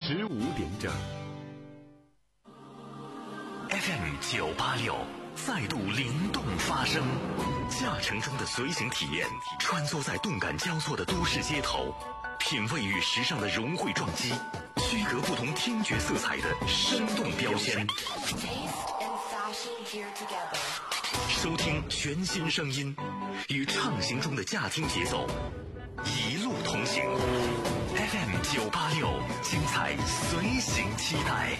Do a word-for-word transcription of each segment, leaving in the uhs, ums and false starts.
十五点整。 F M 九八六再度灵动发声，驾乘中的随行体验，穿梭在动感交错的都市街头，品味与时尚的融汇撞击，区隔不同听觉色彩的生动标签。收听全新声音，与畅行中的驾听节奏一路同行。F M 九八六，精彩随行期待。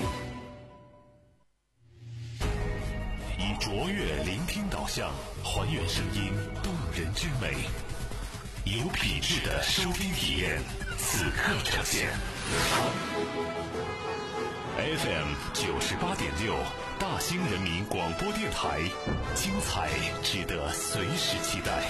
以卓越聆听导向，还原声音动人之美，有品质的收听体验，此刻呈现。F M 九十八点六，大兴人民广播电台，精彩值得随时期待。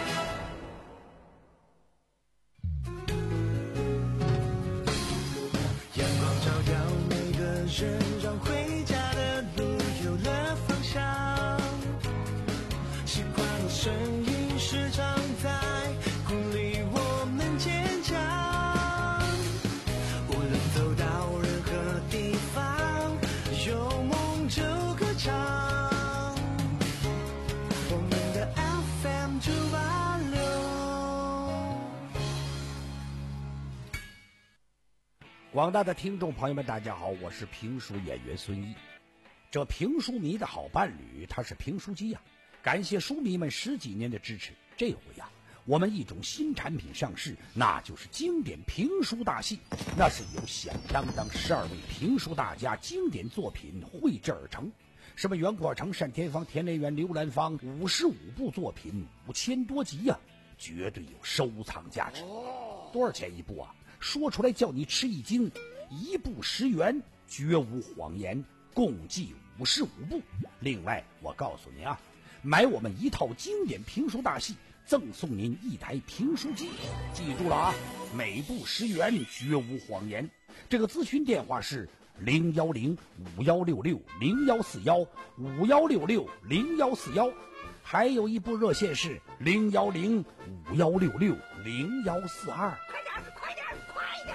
阳光照耀每个人，让回家的路有了方向。习惯的声音时常在鼓励我们坚强。无论走到任何地方，有梦就歌唱。我们的 F M 九八六。 广大的听众朋友们，大家好，我是评书演员孙一。这评书迷的好伴侣，他是评书机呀、啊。感谢书迷们十几年的支持，这回呀、啊，我们一种新产品上市，那就是经典评书大戏。那是由响当当十二位评书大家经典作品绘制而成，什么袁阔成、单田芳、田连元、刘兰芳，五十五部作品，五千多集呀、啊，绝对有收藏价值。多少钱一部啊？说出来叫你吃一惊，一部十元，绝无谎言，共计五十五部。另外，我告诉您啊，买我们一套经典评书大戏，赠送您一台评书机。记住了啊，每部十元，绝无谎言。这个咨询电话是零幺零五幺六六零幺四幺五幺六六零幺四幺，还有一部热线是零幺零五幺六六零幺四二。 快点，快点，快点！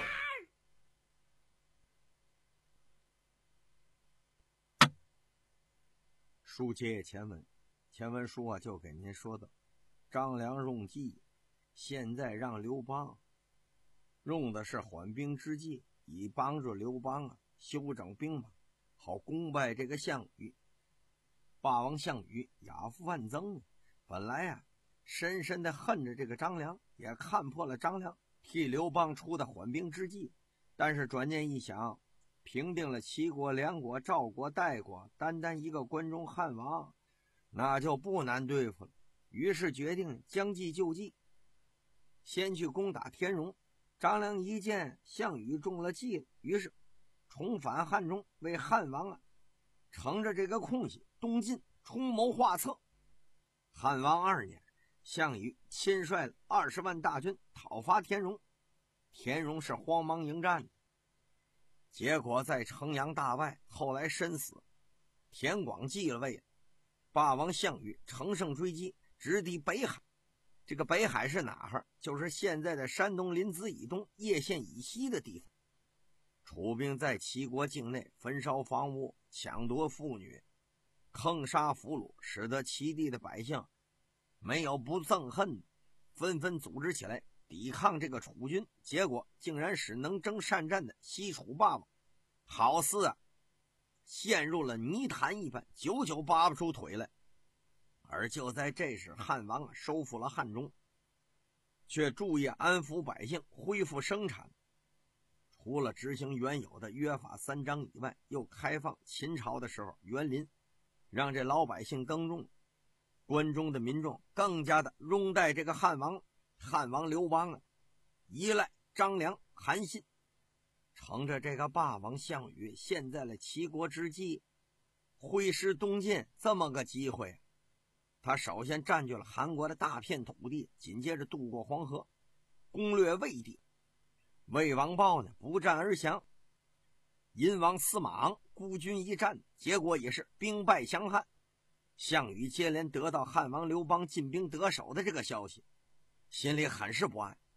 书接前文，前文书啊就给您说的，张良用计，现在让刘邦用的是缓兵之计，以帮助刘邦啊修整兵马，好攻败这个项羽。霸王项羽亚父万曾，本来啊深深的恨着这个张良，也看破了张良替刘邦出的缓兵之计，但是转念一想，平定了齐国、梁国、赵国、代国，单单一个关中汉王，那就不难对付了。于是决定将计就计，先去攻打田荣。张良一见项羽中了计了，于是重返汉中，为汉王啊乘着这个空隙东进，出谋划策。汉王二年，项羽亲率了二十万大军讨伐田荣，田荣是慌忙迎战的，结果在城阳大败，后来身死。田广继了位，霸王项羽乘胜追击，直抵北海。这个北海是哪儿？就是现在的山东临淄以东、叶县以西的地方。楚兵在齐国境内焚烧房屋，抢夺妇女，坑杀俘虏，使得齐地的百姓没有不憎恨，纷纷组织起来抵抗这个楚军，结果竟然使能征善战的西楚霸王好似啊陷入了泥潭一般，久久拔不出腿来。而就在这时，汉王啊收复了汉中，却注意安抚百姓，恢复生产。除了执行原有的约法三章以外，又开放秦朝的时候园林，让这老百姓耕种。关中的民众更加的拥戴这个汉王。汉王刘邦啊依赖张良、韩信，乘着这个霸王项羽陷在了齐国之际，挥师东进，这么个机会，他首先占据了韩国的大片土地，紧接着渡过黄河，攻略魏地。魏王豹呢不战而降，殷王司马昂孤军一战，结果也是兵败降汉。项羽接连得到汉王刘邦进兵得手的这个消息，心里很是不安，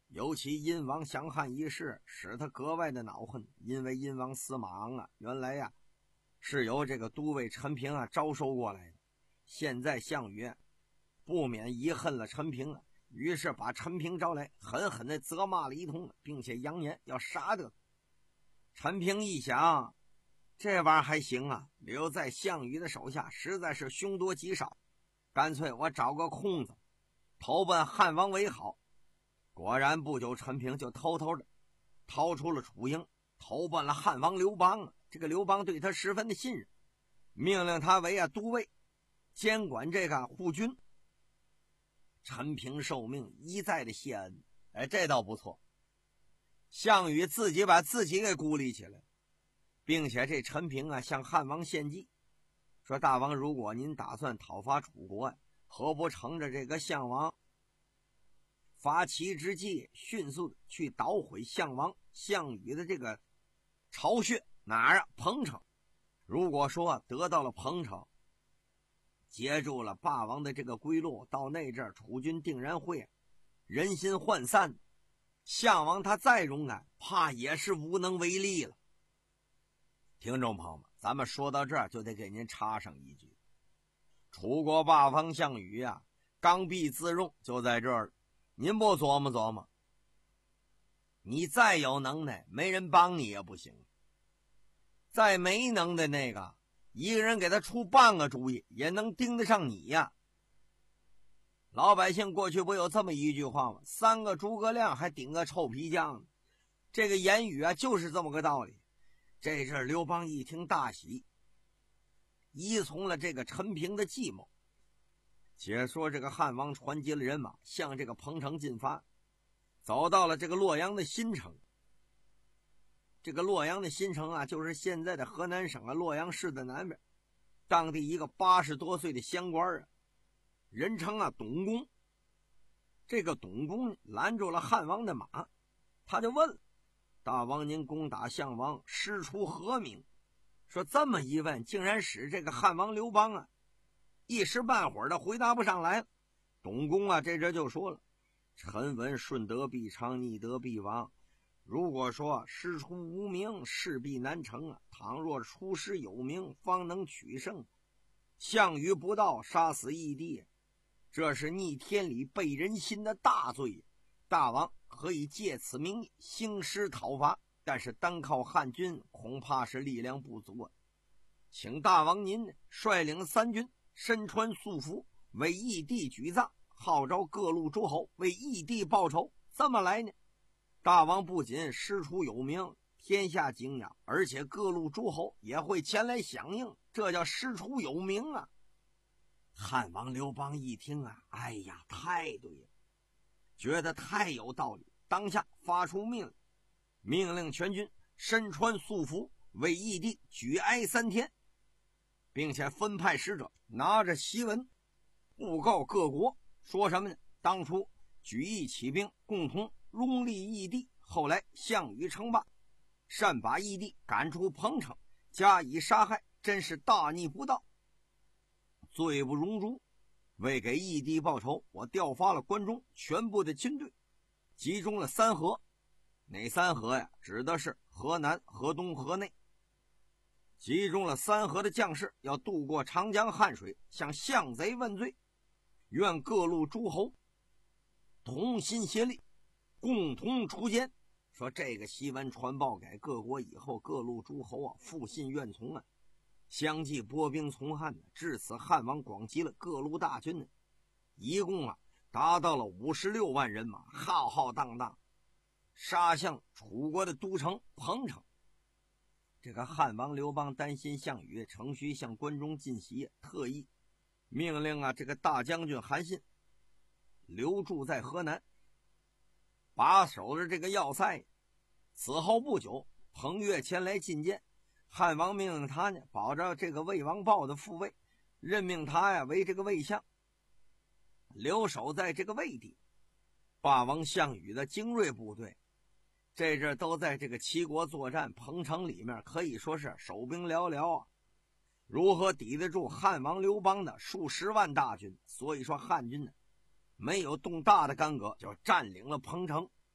尤其殷王降汉一事使他格外的恼恨，因为殷王司马昂啊，原来呀、啊、是由这个都尉陈平啊招收过来的。现在项羽不免遗恨了陈平啊，于是把陈平招来，狠狠的责骂了一通，并且扬言要杀掉他。陈平一想，这玩意儿还行啊，留在项羽的手下实在是凶多吉少，干脆我找个空子投奔汉王为好。果然不久，陈平就偷偷的逃出了楚营，投奔了汉王刘邦啊。这个刘邦对他十分的信任，命令他为啊都尉，监管这个护军。陈平受命，一再的谢恩，哎，这倒不错。项羽自己把自己给孤立起来，并且这陈平啊向汉王献计，说大王，如果您打算讨伐楚国，何不乘着这个项王发齐之际，迅速的去捣毁项王项羽的这个巢穴哪儿啊？彭城。如果说得到了彭城，接住了霸王的这个归路，到那阵楚军定然会人心涣散，项王他再勇敢，怕也是无能为力了。听众朋友们，咱们说到这儿就得给您插上一句，楚国霸王项羽啊，刚愎自用就在这儿，您不琢磨琢磨，你再有能耐，没人帮你也不行。再没能耐那个，一个人给他出半个主意，也能盯得上你呀。老百姓过去不有这么一句话吗？三个诸葛亮还顶个臭皮匠呢。这个言语啊，就是这么个道理。这阵刘邦一听大喜，依从了这个陈平的计谋。且说这个汉王传集了人马，向这个彭城进发，走到了这个洛阳的新城。这个洛阳的新城啊，就是现在的河南省啊洛阳市的南边，当地一个八十多岁的乡官啊，人称啊董公。这个董公拦住了汉王的马，他就问了，大王您攻打项王，师出何名？说这么一问，竟然使这个汉王刘邦啊一时半会儿的回答不上来了。董公啊这阵就说了，臣闻顺德必昌，逆德必亡。如果说师出无名，势必难成啊！倘若出师有名，方能取胜。项羽不到，杀死义帝，这是逆天理背人心的大罪。大王可以借此名义兴师讨伐，但是单靠汉军恐怕是力量不足啊！请大王您率领三军，身穿素服，为义帝举葬，号召各路诸侯为义帝报仇。这么来呢，大王不仅师出有名，天下敬仰，而且各路诸侯也会前来响应，这叫师出有名啊！汉王刘邦一听啊，哎呀，太对了，觉得太有道理，当下发出命令，命令全军身穿素服，为义帝举哀三天，并且分派使者拿着檄文布告各国，说什么呢？当初举义起兵，共同拥立义帝，后来项羽称霸，擅把义帝赶出彭城，加以杀害，真是大逆不道，罪不容诛。为给义帝报仇，我调发了关中全部的军队，集中了三河。哪三河呀？指的是河南、河东、河内。集中了三河的将士，要渡过长江汉水，向项贼问罪。愿各路诸侯同心协力，共同除奸。说这个檄文传报给各国以后，各路诸侯啊复信愿从啊，相继拨兵从汉呢。至此汉王广集了各路大军呢，一共啊达到了五十六万人马，浩浩荡荡杀向楚国的都城彭城。这个汉王刘邦担心项羽乘虚向关中进袭，特意命令啊这个大将军韩信留驻在河南，把守着这个要塞。此后不久，彭越前来觐见，汉王命令他呢保着这个魏王豹的副位，任命他呀为这个魏相，留守在这个魏地。霸王项羽的精锐部队这阵都在这个齐国作战，彭城里面可以说是守兵寥寥啊，如何抵得住汉王刘邦的数十万大军？所以说汉军呢没有动大的干戈，就占领了彭城。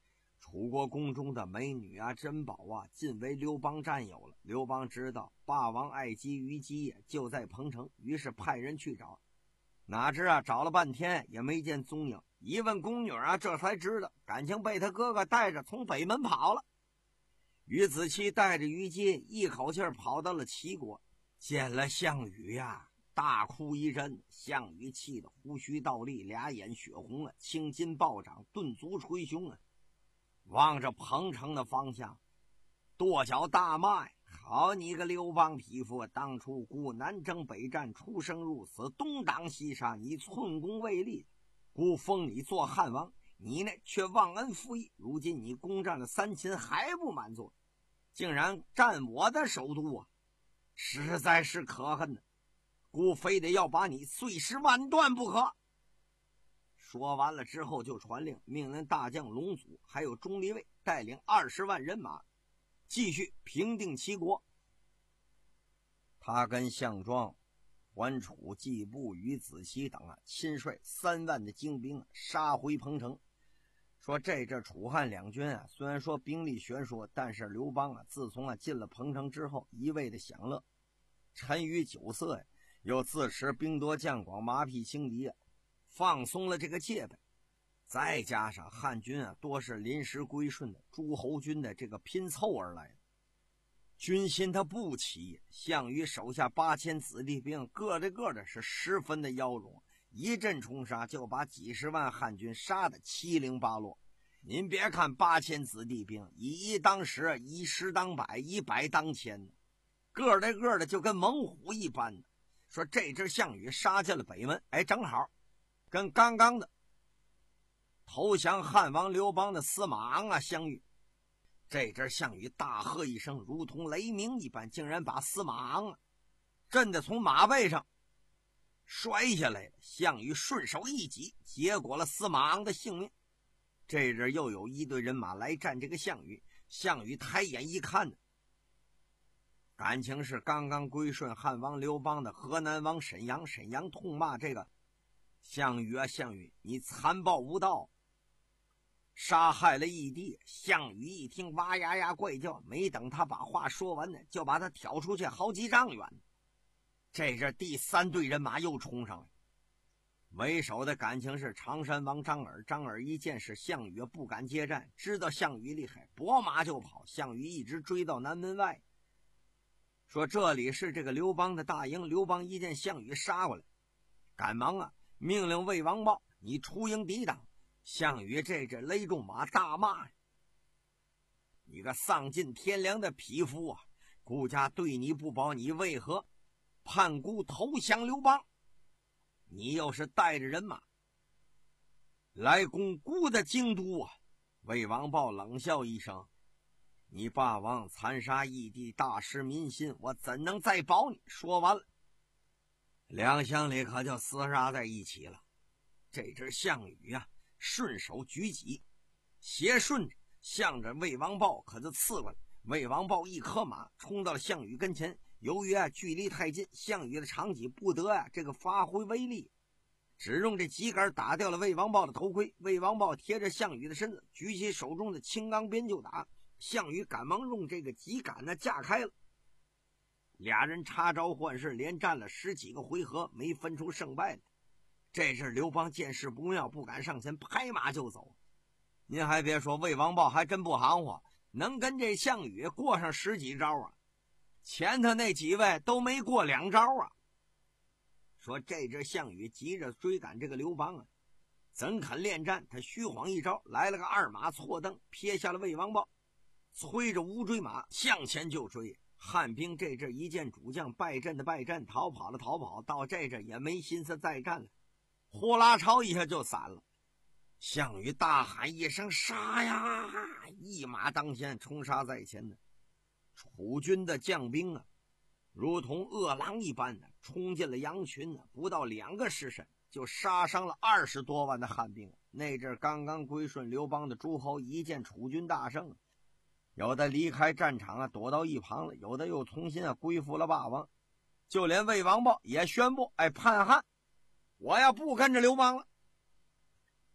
楚国宫中的美女啊、珍宝啊，尽为刘邦占有了。刘邦知道霸王爱姬虞姬就在彭城，于是派人去找，哪知啊找了半天也没见踪影。一问宫女啊，这才知道感情被他哥哥带着从北门跑了。于子期带着虞姬一口气跑到了齐国，见了项羽呀，大哭一阵。项羽气得胡须倒立，俩眼血红啊，青筋暴涨，顿足捶胸啊，望着彭城的方向，跺脚大骂：好你个刘邦匹夫，当初故南征北战，出生入死，东挡西杀，你寸功未立，故封你做汉王，你呢却忘恩负义，如今你攻占了三秦还不满足，竟然占我的首都啊，实在是可恨呢，故非得要把你碎尸万段不可。说完了之后就传令，命令大将龙祖还有钟离卫带领二十万人马继续平定齐国。他跟项庄、桓楚、季布、于子期等啊，亲率三万的精兵啊，杀回彭城。说这这楚汉两军啊，虽然说兵力悬殊，但是刘邦啊，自从啊进了彭城之后，一味的享乐，沉于酒色呀，又自持兵多将广，马匹轻敌啊，放松了这个戒备。再加上汉军啊，多是临时归顺的诸侯军的这个拼凑而来的，军心他不齐。项羽手下八千子弟兵，个的个的是十分的妖勇，一阵冲杀就把几十万汉军杀得七零八落。您别看八千子弟兵，以一当十，以十当百，以百当千，个的个的就跟猛虎一般。说这支项羽杀进了北门，哎，正好跟刚刚的投降汉王刘邦的司马昂啊相遇。这阵项羽大喝一声，如同雷鸣一般，竟然把司马昂啊震得从马背上摔下来了。项羽顺手一击，结果了司马昂的性命。这阵又有一队人马来战这个项羽，项羽抬眼一看呢，感情是刚刚归顺汉王刘邦的河南王沈阳。沈阳痛骂这个项羽啊，项羽你残暴无道，杀害了义帝。项羽一听哇呀呀怪叫，没等他把话说完呢，就把他挑出去好几丈远。这阵第三队人马又冲上来，为首的感情是常山王张耳。张耳一见是项羽不敢接战，知道项羽厉害，拨马就跑。项羽一直追到南门外，说这里是这个刘邦的大营。刘邦一见项羽杀过来，赶忙啊命令魏王豹你出营抵挡。项羽这阵勒重马大骂：你个丧尽天良的匹夫啊，顾家对你不保，你为何叛孤投降刘邦？你又是带着人马来攻孤的京都啊！魏王豹冷笑一声：你霸王残杀义帝，大失民心，我怎能再保你？说完了，两乡里可就厮杀在一起了。这只项羽啊，顺手举戟，斜顺着向着魏王豹可就刺过来。魏王豹一磕马冲到了项羽跟前，由于啊距离太近，项羽的长戟不得啊这个发挥威力，只用这戟杆打掉了魏王豹的头盔。魏王豹贴着项羽的身子，举起手中的青钢鞭就打。项羽赶忙用这个戟杆呢架开了，俩人插招换式，连战了十几个回合，没分出胜败来。这阵刘邦见势不妙，不敢上前，拍马就走。您还别说，魏王豹还真不含糊，能跟这项羽过上十几招啊，前头那几位都没过两招啊。说这阵项羽急着追赶这个刘邦啊，怎肯恋战？他虚晃一招，来了个二马错蹬，撇下了魏王豹，催着乌骓马向前就追。汉兵这阵一见主将败阵的败阵，逃跑了逃跑，到这阵也没心思再战了，呼啦超一下就散了。项羽大喊一声杀呀，一马当先，冲杀在前的楚军的将兵啊，如同饿狼一般的冲进了羊群呢，不到两个时辰就杀伤了二十多万的汉兵。那阵刚刚归顺刘邦的诸侯一见楚军大胜，有的离开战场啊躲到一旁了，有的又重新啊归附了霸王。就连魏王豹也宣布哎叛汉，我要不跟着刘邦了。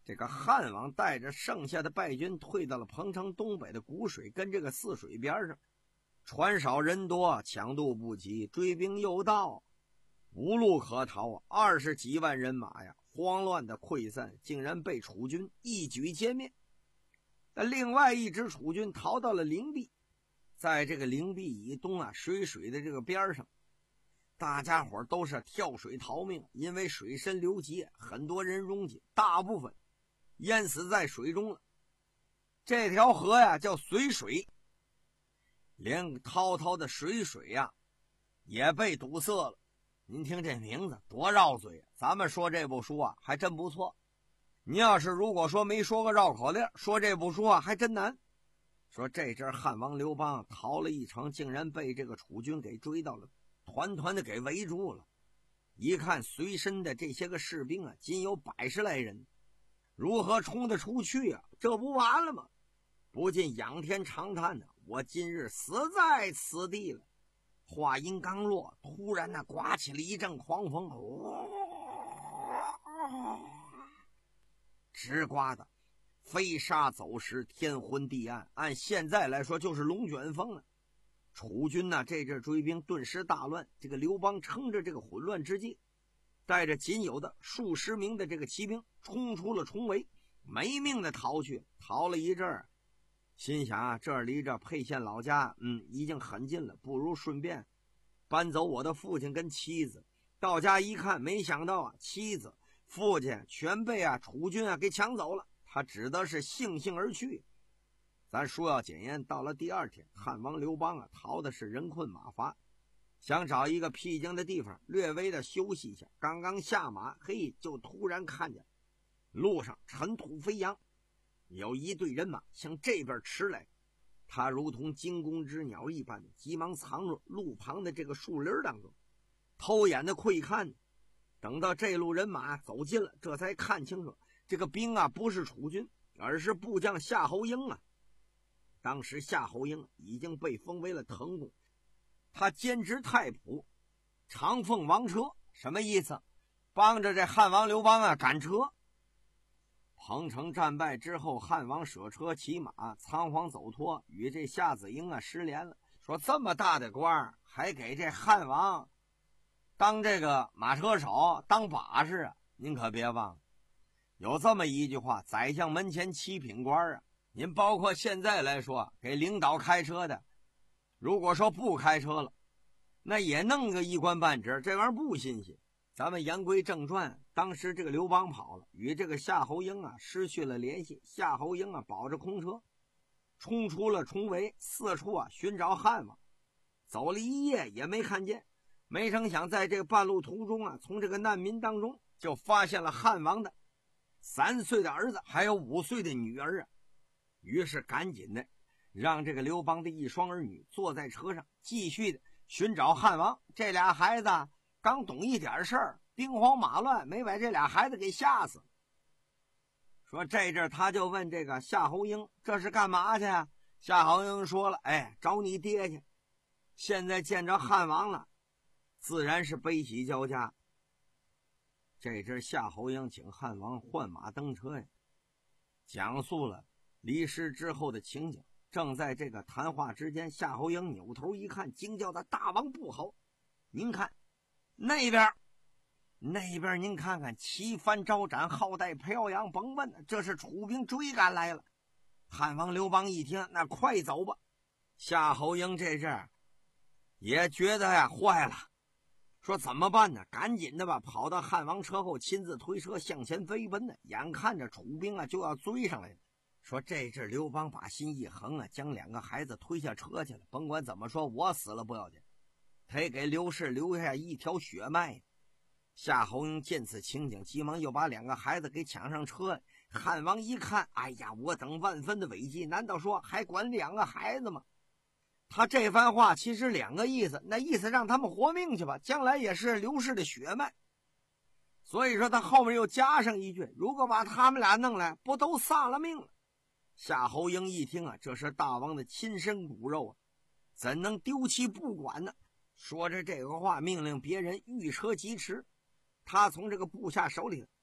这个汉王带着剩下的败军退到了彭城东北的古水跟这个泗水边上，船少人多，强渡不及，追兵又到，无路可逃，二十几万人马呀，慌乱的溃散，竟然被楚军一举歼灭。那另外一支楚军逃到了灵璧，在这个灵璧以东啊水水的这个边上，大家伙都是跳水逃命，因为水深流急，很多人拥挤，大部分淹死在水中了。这条河呀叫绥水，连滔滔的水水呀也被堵塞了。您听这名字多绕嘴，咱们说这部书啊还真不错。你要是如果说没说个绕口令，说这部书啊还真难。说这阵汉王刘邦逃了一程，竟然被这个楚军给追到了，团团的给围住了。一看随身的这些个士兵啊，仅有百十来人，如何冲得出去啊？这不完了吗？不禁仰天长叹呢，我今日死在此地了。话音刚落，突然那刮起了一阵狂风，直刮的飞沙走石，天昏地暗，按现在来说就是龙卷风了。楚军呢、啊、这阵追兵顿时大乱，这个刘邦撑着这个混乱之际，带着仅有的数十名的这个骑兵冲出了重围，没命的逃去。逃了一阵儿，心想啊，这儿离着沛县老家嗯已经很近了，不如顺便搬走我的父亲跟妻子。到家一看，没想到啊妻子父亲全被啊楚军啊给抢走了，他只得是悻悻而去。咱说要简言，到了第二天，汉王刘邦啊逃的是人困马乏，想找一个僻静的地方略微的休息一下。刚刚下马，嘿，就突然看见路上尘土飞扬，有一队人马向这边驰来。他如同惊弓之鸟一般，急忙藏入路旁的这个树林当中，偷眼的窥看。等到这路人马走近了，这才看清楚，这个兵啊不是楚军，而是部将夏侯婴啊。当时夏侯婴已经被封为了滕公，他兼职太仆，长奉王车。什么意思？帮着这汉王刘邦啊赶车。彭城战败之后，汉王舍车骑马仓皇走脱，与这夏子婴啊失联了。说这么大的官还给这汉王当这个马车手，当把式啊！您可别忘了，有这么一句话：宰相门前七品官啊。您包括现在来说，给领导开车的，如果说不开车了，那也弄个一官半职，这玩意儿不新鲜。咱们言归正传，当时这个刘邦跑了，与这个夏侯婴啊失去了联系。夏侯婴啊保着空车，冲出了重围，四处啊寻找汉王，走了一夜也没看见。没成想在这个半路途中啊，从这个难民当中就发现了汉王的三岁的儿子，还有五岁的女儿啊。于是赶紧的让这个刘邦的一双儿女坐在车上，继续的寻找汉王。这俩孩子刚懂一点事儿，兵荒马乱，没把这俩孩子给吓死。说这阵他就问这个夏侯婴，这是干嘛去啊？夏侯婴说了，哎，找你爹去。现在见着汉王了，自然是悲喜交加。这阵夏侯婴请汉王换马登车呀，讲述了离世之后的情景。正在这个谈话之间，夏侯婴扭头一看，惊叫的大王不好！您看那边，那边您看看，旗帆招展，号带飘扬，甭问，这是楚兵追赶来了。汉王刘邦一听，那快走吧！夏侯婴这阵也觉得呀坏了，说怎么办呢？赶紧的吧，跑到汉王车后，亲自推车向前飞奔呢。眼看着楚兵啊就要追上来了。说这阵刘邦把心一横啊，将两个孩子推下车去了。甭管怎么说，我死了不要紧，他也给刘氏留下一条血脉。夏侯婴见此情景，急忙又把两个孩子给抢上车。汉王一看，哎呀，我等万分的危机，难道说还管两个孩子吗？他这番话其实两个意思，那意思让他们活命去吧，将来也是刘氏的血脉。所以说他后面又加上一句，如果把他们俩弄来，不都丧了命了？夏侯婴一听啊，这是大王的亲生骨肉啊，怎能丢弃不管呢？说着这个话，命令别人御车疾驰。他从这个部下手里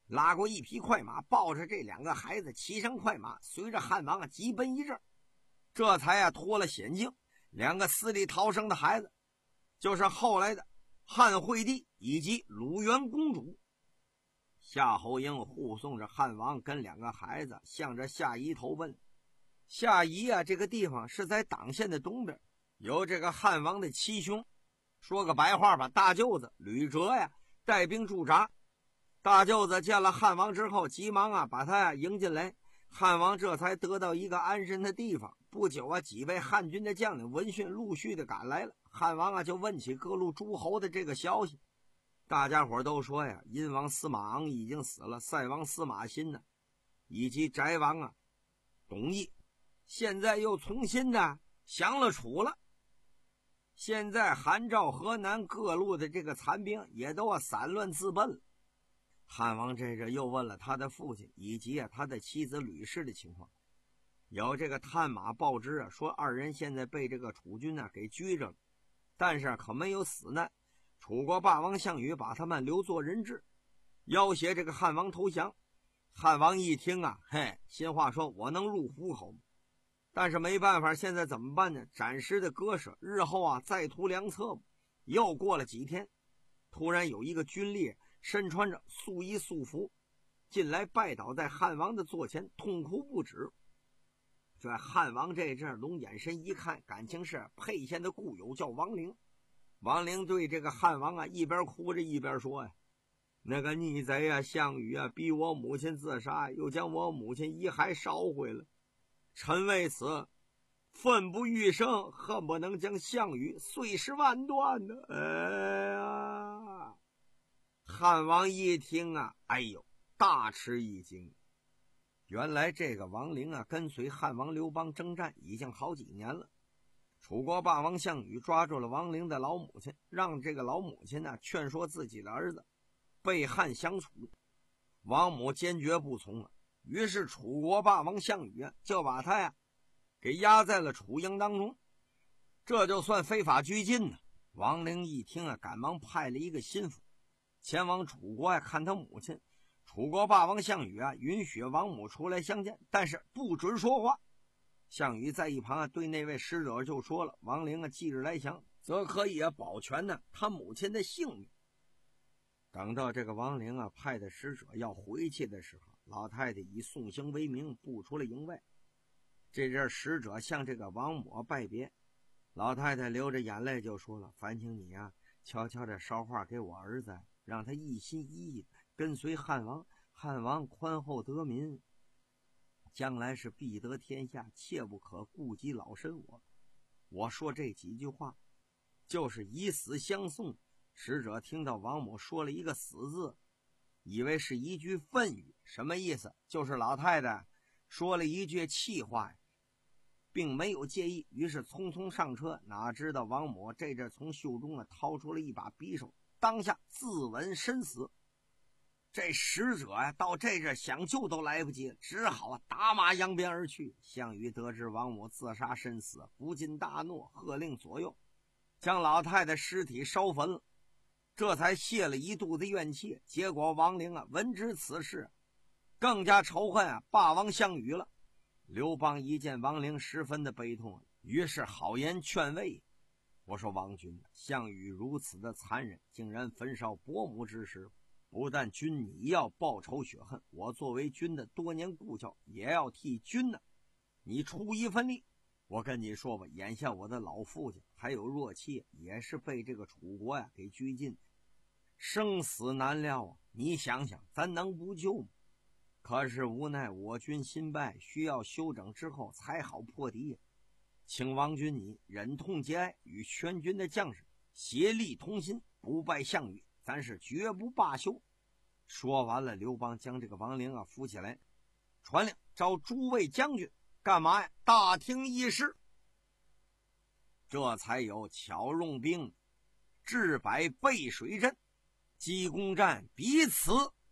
拉过一匹快马，抱着这两个孩子骑上快马，随着汉王啊急奔一阵，这才啊脱了险境。两个死里逃生的孩子，就是后来的汉惠帝以及鲁元公主。夏侯婴护送着汉王跟两个孩子向着夏邑投奔。夏邑啊这个地方是在党县的东边，由这个汉王的七兄，说个白话吧，大舅子吕哲呀带兵驻扎。大舅子见了汉王之后，急忙啊把他呀迎进来。汉王这才得到一个安身的地方。不久啊，几位汉军的将领闻讯陆续的赶来了。汉王啊就问起各路诸侯的这个消息。大家伙都说呀，殷王司马昂已经死了，塞王司马欣呢，以及翟王啊董翳，现在又重新的降了楚了。现在韩赵河南各路的这个残兵也都啊散乱自奔了。汉王这阵又问了他的父亲以及啊他的妻子吕氏的情况。有这个探马报知啊，说二人现在被这个楚军啊给拘着了，但是可没有死难。楚国霸王项羽把他们留作人质，要挟这个汉王投降。汉王一听啊，嘿，心话说我能入虎口吗？但是没办法，现在怎么办呢？暂时的割舍，日后啊再图良策吧。又过了几天，突然有一个军吏身穿着素衣素服进来，拜倒在汉王的座前，痛哭不止。这汉王这阵龙眼神一看，感情是沛县的故友，叫王陵。王陵对这个汉王啊一边哭着一边说呀，那个逆贼啊项羽啊逼我母亲自杀，又将我母亲遗骸烧毁了，臣为此愤不欲生，恨不能将项羽碎尸万段呢。哎呀！汉王一听啊，哎呦，大吃一惊。原来这个王陵啊，跟随汉王刘邦征战已经好几年了。楚国霸王项羽抓住了王陵的老母亲，让这个老母亲呢劝说自己的儿子背汉降楚。王母坚决不从啊，于是楚国霸王项羽啊就把他呀给压在了楚营当中，这就算非法拘禁呢。王陵一听啊，赶忙派了一个心腹前往楚国啊看他母亲。楚国霸王项羽啊允许王母出来相见，但是不准说话。项羽在一旁啊对那位使者就说了，王陵啊即日来降，则可以啊保全呢他母亲的性命。等到这个王陵啊派的使者要回去的时候，老太太以送行为名步出了营外。这阵使者向这个王母拜别，老太太流着眼泪就说了，烦请你啊悄悄的捎话给我儿子，让他一心一意跟随汉王，汉王宽厚得民，将来是必得天下，切不可顾及老身我。我说这几句话就是以死相送。使者听到王母说了一个死字，以为是一句愤语，什么意思？就是老太太说了一句气话，并没有介意，于是匆匆上车。哪知道王母这阵从袖中啊掏出了一把匕首，当下自刎身死。这使者呀、啊，到这阵想救都来不及了，只好打马扬鞭而去。项羽得知王母自杀身死，不禁大怒，喝令左右将老太太尸体烧焚了，这才泄了一肚子怨气。结果王陵啊闻知此事，更加仇恨啊霸王项羽了。刘邦一见王陵十分的悲痛，于是好言劝慰。我说王君，项羽如此的残忍，竟然焚烧伯母之尸，不但君你要报仇雪恨，我作为君的多年故交，也要替君呢你出一份力。我跟你说吧，眼下我的老父亲还有弱妻也是被这个楚国呀给拘禁，生死难料啊！你想想，咱能不救吗？可是无奈我军新败，需要休整之后才好破敌。请王君你忍痛节哀，与全军的将士协力同心，不败项羽，咱是绝不罢休。说完了，刘邦将这个王陵啊扶起来，传令召诸位将军干嘛呀？大听议事。这才有巧用兵，制摆背水阵，击攻战，彼此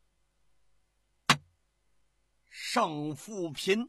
胜负拼。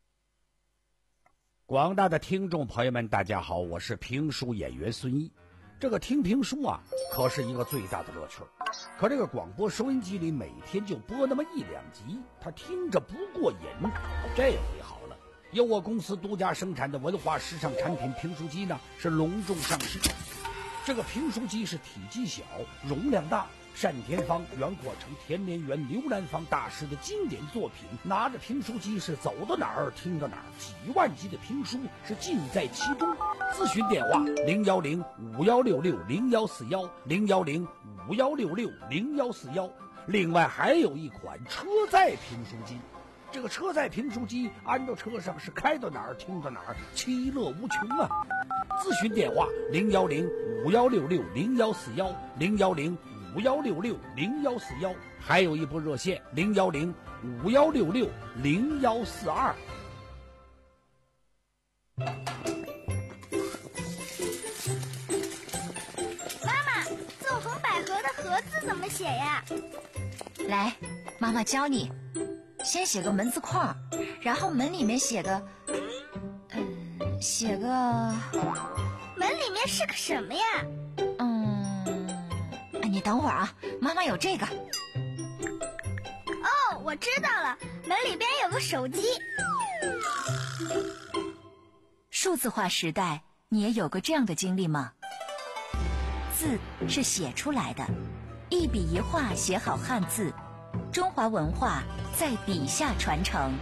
广大的听众朋友们大家好，我是评书演员孙毅。 这个听评书啊，可是一个最大的乐趣。可这个广播收音机里每天就播那么一两集，他听着不过瘾。这回好了，由我公司独家生产的文化时尚产品评书机呢，是隆重上市。这个评书机是体积小，容量大，单田芳、袁阔成、田连元、刘兰芳大师的经典作品，拿着评书机是走到哪儿听到哪儿，几万集的评书是尽在其中。咨询电话零幺零五幺六六零幺四幺零幺零五幺六六零幺四幺。另外还有一款车载评书机，这个车载评书机安到车上是开到哪儿听到哪儿，其乐无穷啊！咨询电话零幺零五幺六六零幺四幺零幺零五幺六六零幺四幺，还有一部热线零幺零五幺六六零幺四二。 妈妈，纵横捭阖的阖字怎么写呀？ 来，妈妈教你。先写个门字框，然后门里面写个，嗯，写个， 门里面是个什么呀？ 嗯，你等会儿啊，妈妈有这个。 哦，我知道了，门里边有个手机。 数字化时代，你也有过这样的经历吗？字是写出来的，一笔一画写好汉字，中华文化在笔下传承。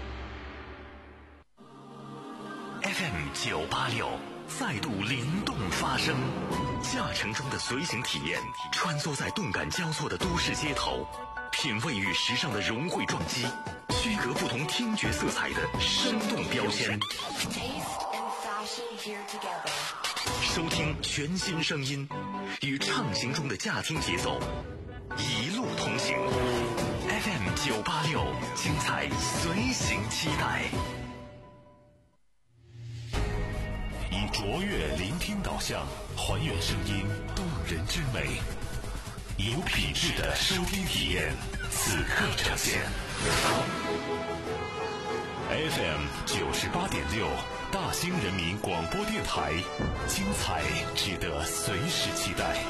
F M 九八六再度灵动发声，驾乘中的随行体验，穿梭在动感交错的都市街头，品味与时尚的融汇撞击，区隔不同听觉色彩的生动标签。收听全新声音，与畅行中的驾听节奏，一路同行。F M 九八六，精彩随行期待。以卓越聆听导向，还原声音动人之美，有品质的收听体验，此刻呈现。F M 九十八点六，大兴人民广播电台，精彩值得随时期待。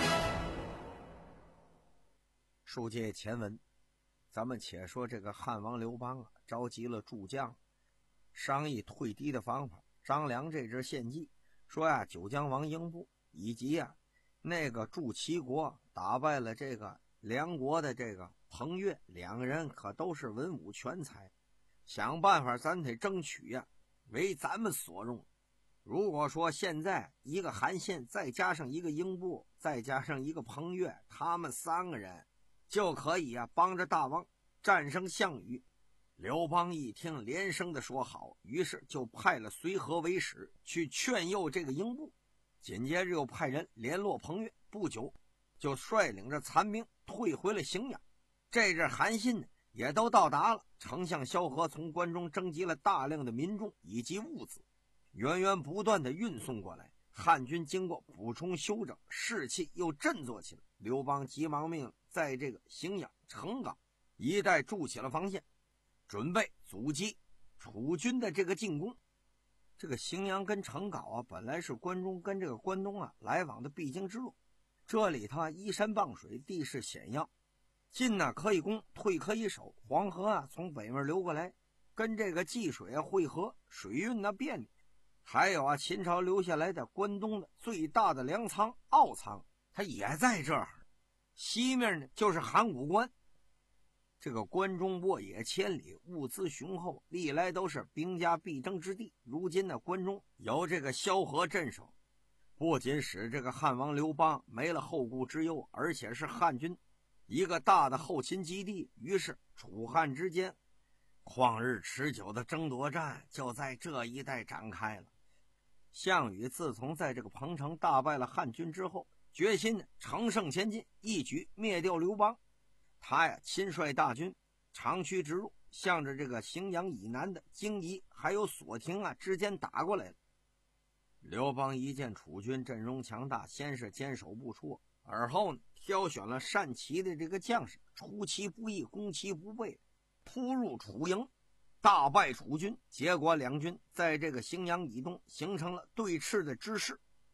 书接前文，咱们且说这个汉王刘邦啊，召集了诸将，商议退敌的方法。张良这支献计说呀、啊，九江王英布以及呀、啊、那个助齐国打败了这个梁国的这个彭越，两个人可都是文武全才，想办法咱得争取呀、啊，为咱们所用。如果说现在一个韩信再加上一个英布再加上一个彭越，他们三个人就可以啊帮着大王战胜项羽。刘邦一听，连声的说好，于是就派了随和为使去劝诱这个英布，紧接着又派人联络彭越，不久就率领着残兵退回了荥阳。这阵韩信呢也都到达了，丞相萧何从关中征集了大量的民众以及物资，源源不断的运送过来。汉军经过补充修整，士气又振作起来。刘邦急忙命在这个荥阳、成秡一带筑起了防线，准备阻击楚军的这个进攻。这个荥阳跟成秡啊，本来是关中跟这个关东啊来往的必经之路，这里头啊依山傍水，地势险要，进呢、啊、可以攻，退可以守。黄河啊从北面流过来，跟这个济水啊汇合，水运呢便利。还有啊秦朝留下来的关东的最大的粮仓奥仓，它也在这儿。西面呢就是函谷关。这个关中沃野千里，物资雄厚，历来都是兵家必争之地。如今的关中由这个萧何镇守，不仅使这个汉王刘邦没了后顾之忧，而且是汉军一个大的后勤基地。于是楚汉之间旷日持久的争夺战就在这一带展开了。项羽自从在这个彭城大败了汉军之后，决心乘胜前进，一举灭掉刘邦。他呀亲率大军长驱直入，向着这个荥阳以南的荆棘还有所亭啊之间打过来了。刘邦一见楚军阵容强大，先是坚守不出，而后呢挑选了善骑的这个将士，出其不意攻其不备，扑入楚营，大败楚军。结果两军在这个荥阳以东形成了对峙的之势。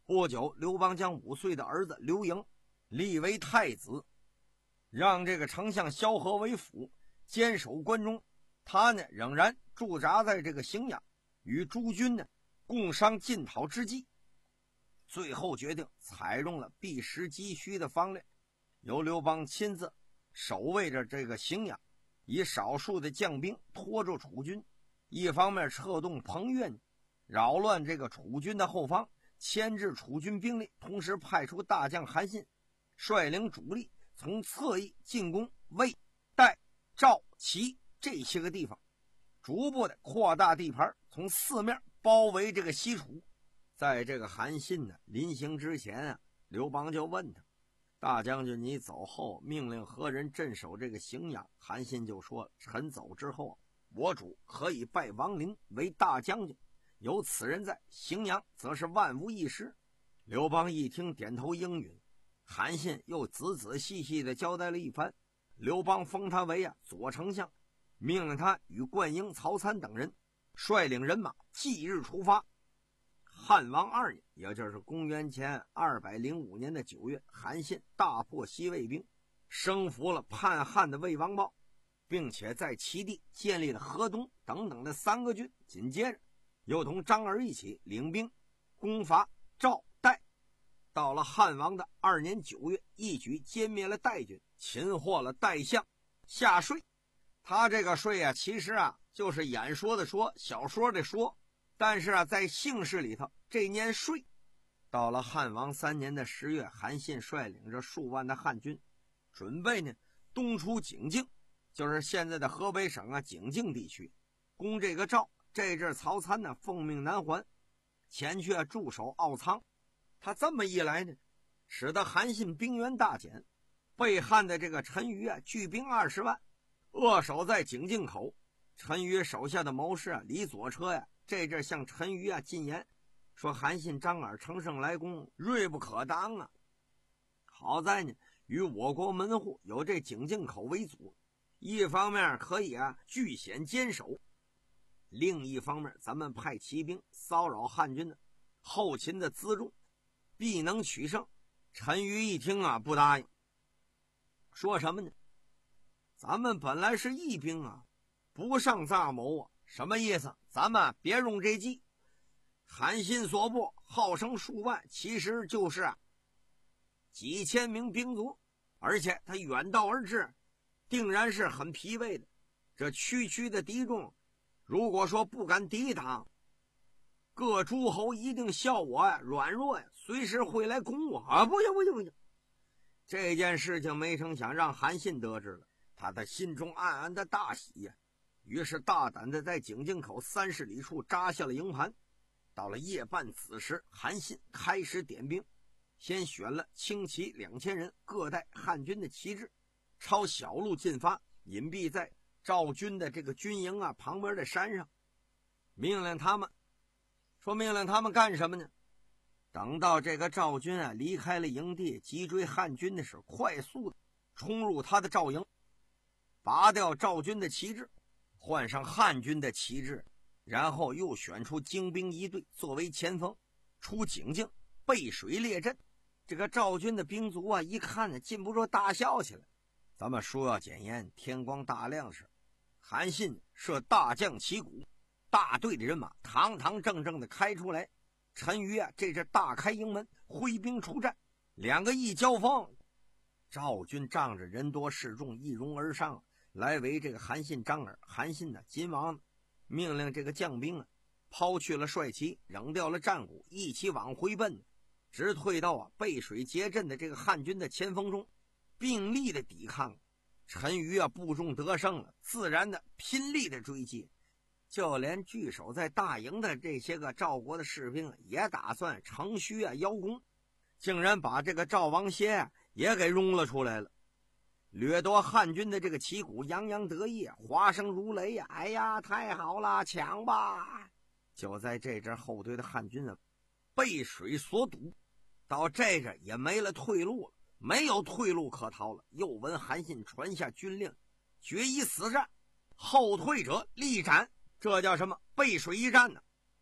不久，刘邦将五岁的儿子刘盈立为太子，让这个丞相萧何为辅，坚守关中。他呢仍然驻扎在这个荥阳，与诸军呢共商进讨之计。最后决定采用了避实击虚的方略，由刘邦亲自守卫着这个荥阳，以少数的将兵拖住楚军，一方面策动彭越，扰乱这个楚军的后方，牵制楚军兵力，同时派出大将韩信率领主力从侧翼进攻魏、代、赵、齐这些个地方，逐步的扩大地盘，从四面包围这个西楚。在这个韩信呢临行之前啊，刘邦就问他：大将军，你走后命令何人镇守这个荥阳？韩信就说：臣走之后，我主可以拜王林为大将军，有此人在，荥阳则是万无一失。刘邦一听点头应允。韩信又仔仔细细地交代了一番，刘邦封他为啊左丞相，命令他与灌婴、曹参等人率领人马即日出发。汉王二年，也就是公元前二百零五年的九月，韩信大破西魏兵，升服了叛汉的魏王豹，并且在其地建立了河东等等的三个郡。紧接着又同张耳一起领兵攻伐赵、代。到了汉王的二年九月，一举歼灭了代军，擒获了代相夏说。他这个说啊，其实啊就是演说的说，小说的说，但是啊在姓氏里头这念说。到了汉王三年的十月，韩信率领着数万的汉军，准备呢东出景靖，就是现在的河北省啊景靖地区，攻这个赵。这阵曹参呢奉命南还，前去啊驻守敖仓。他这么一来呢，使得韩信兵源大减，被汉的这个陈馀啊聚兵二十万，扼守在景靖口。陈馀手下的谋士啊李左车呀、啊，这阵向陈馀啊进言，说韩信、张耳乘胜来攻，锐不可当啊。好在呢，与我国门户有这景靖口为阻，一方面可以啊据险坚守，另一方面咱们派骑兵骚扰汉军的后勤的辎重，必能取胜。陈馀一听啊不答应，说什么呢？咱们本来是义兵啊，不上诈谋啊，什么意思？咱们别用这计。韩信所部号称数万，其实就是啊几千名兵卒，而且他远道而至，定然是很疲惫的。这区区的敌众，如果说不敢抵挡，各诸侯一定笑我呀软弱呀，随时会来攻我啊！不行不行不行！这件事情没成想让韩信得知了，他的心中暗暗的大喜呀，于是大胆的在景靖口三十里处扎下了营盘。到了夜半子时，韩信开始点兵，先选了轻骑两千人，各带汉军的旗帜，抄小路进发，隐蔽在赵军的这个军营啊旁边的山上。命令他们说命令他们干什么呢？等到这个赵军啊离开了营地，急追汉军的时候，快速的冲入他的赵营，拔掉赵军的旗帜，换上汉军的旗帜，然后又选出精兵一队作为前锋，出景靖背水列阵。这个赵军的兵卒啊一看呢，禁不住大笑起来。咱们说要简言，天光大亮时，韩信设大将旗鼓，大队的人马堂堂正正的开出来。陈馀啊这是大开营门，挥兵出战。两个一交锋，赵军仗着人多势众，一拥而上，来围这个韩信、张耳。韩信呢急忙命令这个将兵啊抛去了帅旗，扔掉了战鼓，一起往回奔，直退到啊背水结阵的这个汉军的前锋中，并力的抵抗。陈馀啊部众得胜了，自然的拼力的追击，就连据守在大营的这些个赵国的士兵也打算乘虚啊邀功，竟然把这个赵王歇啊也给扔了出来了。掠夺汉军的这个旗鼓洋洋得意，华声如雷呀！哎呀，太好了，抢吧！就在这支后队的汉军啊被水所堵，到这阵也没了退路了，没有退路可逃了。又闻韩信传下军令，决一死战，后退者立斩。这叫什么？背水一战呢？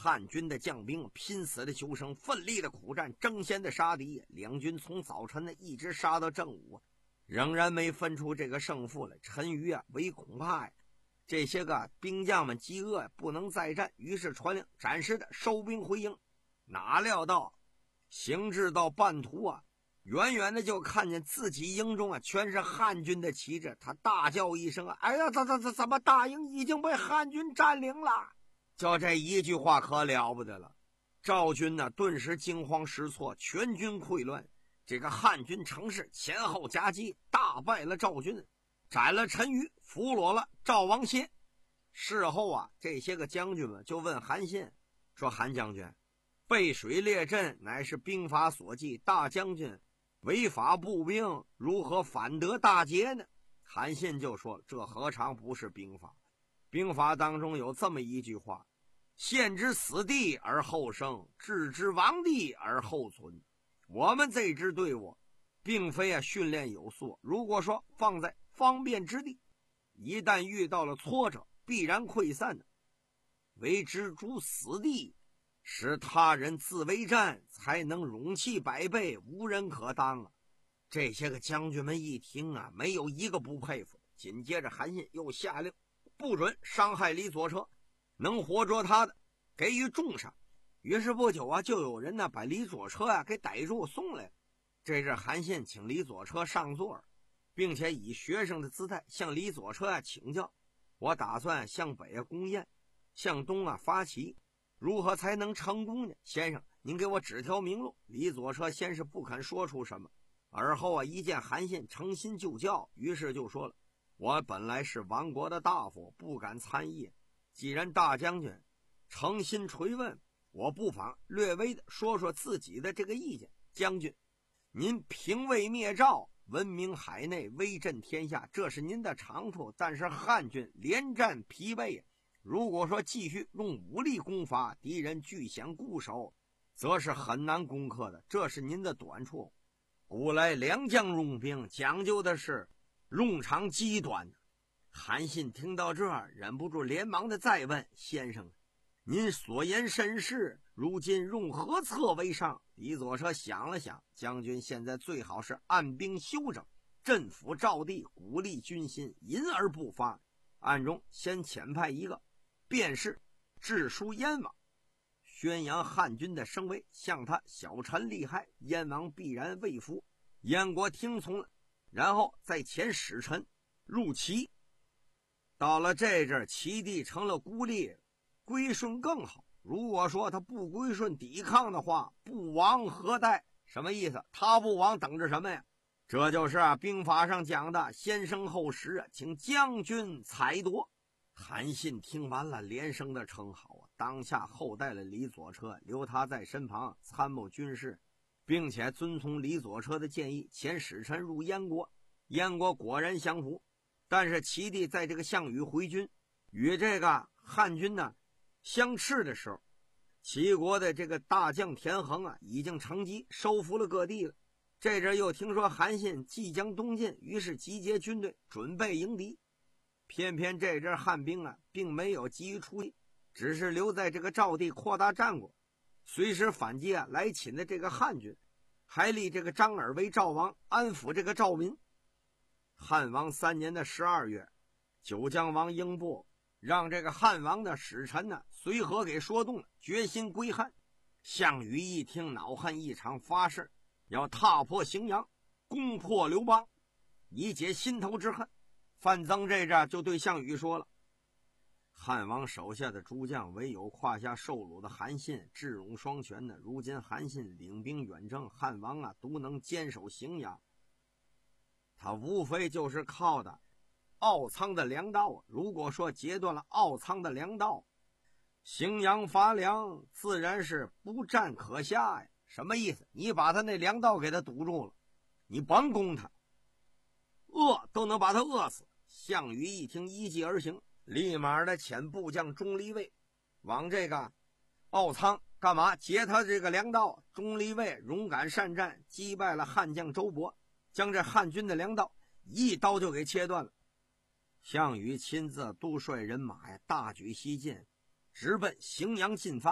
汉军的将兵拼死的求生，奋力的苦战，争先的杀敌。两军从早晨呢一直杀到正午，仍然没分出这个胜负来。陈馀啊，唯恐怕呀，这些个兵将们饥饿，不能再战，于是传令暂时的收兵回营。哪料到行至到半途啊，远远的就看见自己营中啊全是汉军的旗帜，他大叫一声啊，哎呀，怎怎怎怎么大营已经被汉军占领了？就这一句话可了不得了，赵军呢顿时惊慌失措，全军溃乱。这个汉军乘势前后夹击，大败了赵军，斩了陈馀，俘虏了赵王歇。事后啊，这些个将军们就问韩信说：“韩将军，背水列阵乃是兵法所记，大将军违法步兵，如何反得大捷呢？”韩信就说：“这何尝不是兵法？兵法当中有这么一句话：陷之死地而后生，置之亡地而后存。我们这支队伍并非啊训练有素，如果说放在方便之地，一旦遇到了挫折，必然溃散的。为之诸死地，使他人自为战，才能勇气百倍，无人可当啊！”这些个将军们一听啊，没有一个不佩服。紧接着韩信又下令，不准伤害李左车，能活捉他的给予重赏。于是不久啊，就有人呢把李左车啊给逮住送来。这是韩信请李左车上座，并且以学生的姿态向李左车啊请教：我打算向北啊攻燕，向东啊发起，如何才能成功呢？先生，您给我指条明路。李左车先是不肯说出什么，而后啊一见韩信诚心就教，于是就说了：我本来是亡国的大夫，不敢参议，既然大将军诚心垂问，我不妨略微的说说自己的这个意见。将军，您平魏灭赵，闻名海内，威震天下，这是您的长处，但是汉军连战疲惫，如果说继续用武力攻伐，敌人据险固守，则是很难攻克的，这是您的短处。古来良将用兵讲究的是用长击短。韩信听到这儿，忍不住连忙的再问：先生，您所言甚是，如今用何策为上？李左车想了想，将军现在最好是按兵休整，镇抚赵地，鼓励军心，隐而不发，暗中先遣派一个便是致书燕王，宣扬汉军的声威，向他小臣厉害，燕王必然畏服，燕国听从了，然后再遣使臣入齐。到了这阵，齐地成了孤立，归顺更好。如果说他不归顺抵抗的话，不亡何待？什么意思？他不亡等着什么呀？这就是啊兵法上讲的先声后实啊，请将军采夺。韩信听完了，连声的称好啊，当下厚待了李左车，留他在身旁参谋军事，并且遵从李左车的建议，遣使臣入燕国。燕国果然降服，但是齐地在这个项羽回军与这个汉军呢相斥的时候，齐国的这个大将田横啊已经乘机收服了各地了。这阵又听说韩信即将东进，于是集结军队准备迎敌。偏偏这阵汉兵啊并没有急于出击，只是留在这个赵地扩大战果，随时反击啊来侵的这个汉军，还立这个张耳为赵王，安抚这个赵民。汉王三年的十二月，九江王英布让这个汉王的使臣呢随和给说动了，决心归汉。项羽一听，恼恨异常，发誓要踏破荥阳，攻破刘邦，以解心头之恨。范增这阵就对项羽说了：汉王手下的诸将唯有胯下受辱的韩信智勇双全的，如今韩信领兵远征，汉王啊独能坚守荥阳，他无非就是靠的奥仓的粮道啊。如果说截断了奥仓的粮道，荥阳乏粮，自然是不战可下呀。什么意思？你把他那粮道给他堵住了，你甭攻他，饿都能把他饿死。项羽一听，依计而行，立马的遣部将钟离昧往这个奥仓干嘛？截他这个粮道。钟离昧勇敢善战，击败了汉将周勃，将这汉军的粮道一刀就给切断了。项羽亲自督率人马呀，大举西进，直奔荥阳进发。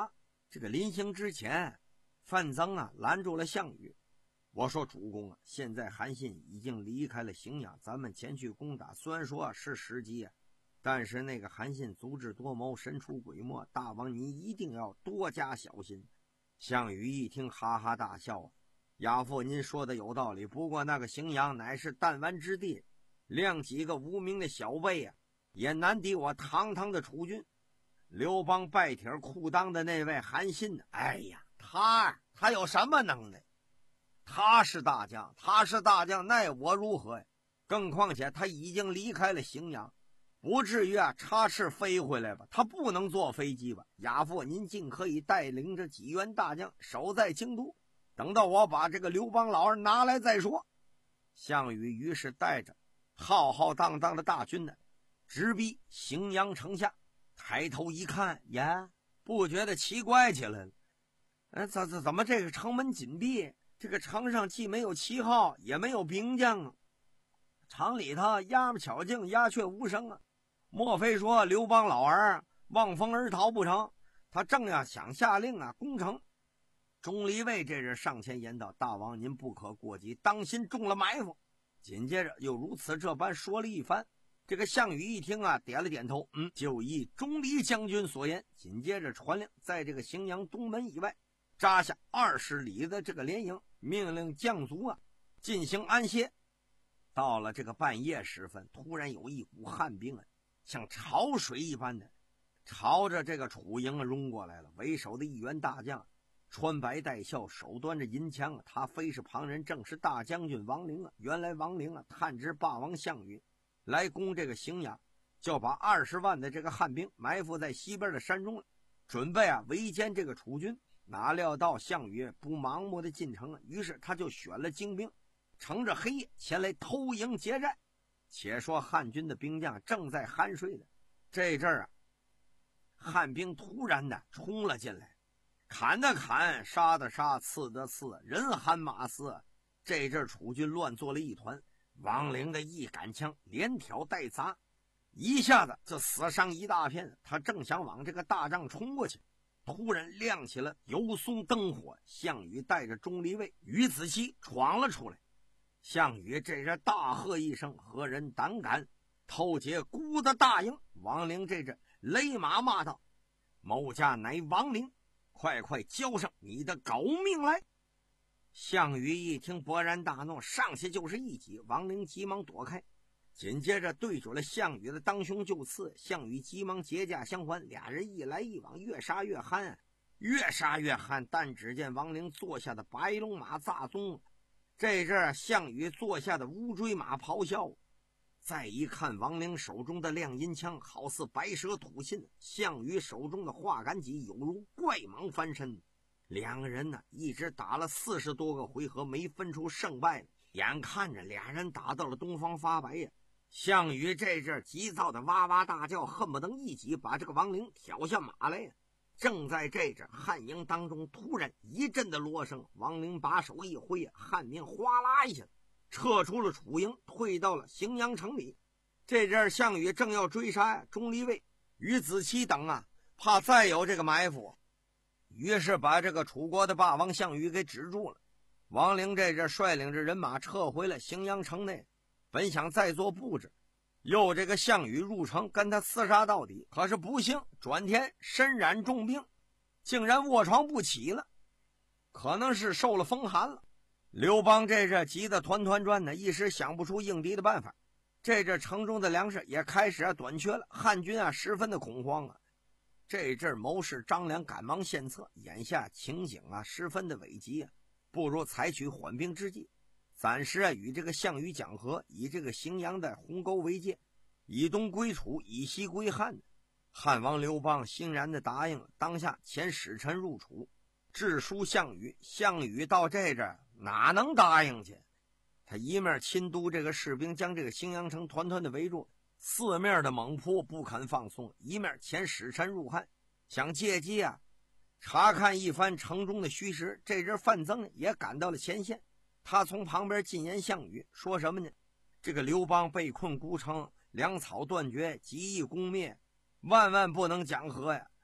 这个临行之前，范增啊拦住了项羽。我说主公啊，现在韩信已经离开了荥阳，咱们前去攻打，虽然说是时机啊，但是那个韩信足智多谋，神出鬼没，大王您一定要多加小心。项羽一听哈哈大笑啊，亚父您说的有道理，不过那个荥阳乃是弹丸之地，亮几个无名的小辈啊，也难敌我堂堂的楚军。刘邦拜帖裤裆的那位韩信呢？哎呀，他他有什么能耐？他是大将，他是大将，奈我如何呀？更况且他已经离开了荥阳，不至于啊插翅飞回来吧？他不能坐飞机吧？亚父，您尽可以带领着几员大将守在京都，等到我把这个刘邦老儿拿来再说。项羽于是带着浩浩荡荡的大军呢，直逼荥阳城下。抬头一看呀，不觉得奇怪起来了。哎，怎怎怎么这个城门紧闭？这个城上既没有旗号，也没有兵将啊！城里头鸦巧静，鸦雀无声啊！莫非说刘邦老儿望风而逃不成？他正要想下令啊攻城。钟离昧这人上前言道：“大王您不可过激，当心中了埋伏。”紧接着又如此这般说了一番。这个项羽一听啊，点了点头，嗯，就依钟离将军所言，紧接着传令，在这个荥阳东门以外扎下二十里的这个连营，命令将卒啊进行安歇。到了这个半夜时分，突然有一股汉兵啊，像潮水一般的朝着这个楚营啊冲过来了。为首的一员大将，穿白带孝，手端着银枪啊，他非是旁人，正是大将军王陵啊。原来王陵啊探知霸王项羽来攻这个荥阳，就把二十万的这个汉兵埋伏在西边的山中了，准备啊围歼这个楚军。哪料到项羽不盲目的进城，于是他就选了精兵，乘着黑夜前来偷营劫寨。且说汉军的兵将正在酣睡的这阵儿啊，汉兵突然的冲了进来，砍的砍，杀的杀，刺的刺，人喊马嘶。这阵楚军乱作了一团，王陵的一杆枪连挑带砸，一下子就死伤一大片。他正想往这个大帐冲过去，突然亮起了油松灯火，项羽带着钟离昧、于子期闯了出来。项羽这是大喝一声：“何人胆敢偷劫孤的大营？”王陵这是勒马骂道：“某家乃王陵，快快交上你的狗命来！”项羽一听勃然大怒，上去就是一击，王陵急忙躲开，紧接着对准了项羽的当胸就刺。项羽急忙结架相还，俩人一来一往，越杀越酣，越杀越酣。但只见王陵坐下的白龙马炸宗，这阵项羽坐下的乌骓马咆哮。再一看王陵手中的亮银枪，好似白蛇吐信；项羽手中的画杆戟有如怪蟒翻身。两个人呢，一直打了四十多个回合，没分出胜败。眼看着俩人打到了东方发白呀，项羽这阵急躁的哇哇大叫，恨不得一击把这个王陵挑下马来呀。正在这阵汉营当中，突然一阵的锣声，王陵把手一挥，汉兵哗啦一下撤出了楚营，退到了荥阳城里。这阵项羽正要追杀呀，钟离昧、于子期等啊，怕再有这个埋伏，于是把这个楚国的霸王项羽给止住了。王陵这阵率领着人马撤回了荥阳城内，本想再做布置，又这个项羽入城跟他厮杀到底，可是不幸转天身染重病，竟然卧床不起了，可能是受了风寒了。刘邦这阵急得团团转呢，一时想不出应敌的办法。这阵城中的粮食也开始啊短缺了，汉军啊十分的恐慌啊。这阵谋士张良赶忙献策，眼下情景啊十分的危急啊，不如采取缓兵之计，暂时啊与这个项羽讲和，以这个荥阳的鸿沟为界，以东归楚，以西归汉。汉王刘邦欣然的答应了，当下遣使臣入楚，致书项羽。项羽到这阵哪能答应去？他一面亲督这个士兵将这个荥阳城团团的围住，四面的猛扑不肯放松，一面遣使臣入汉，想借机啊查看一番城中的虚实。这阵范增也赶到了前线，他从旁边进言项羽，说什么呢？这个刘邦被困孤城，粮草断绝，极易攻灭，万万不能讲和呀！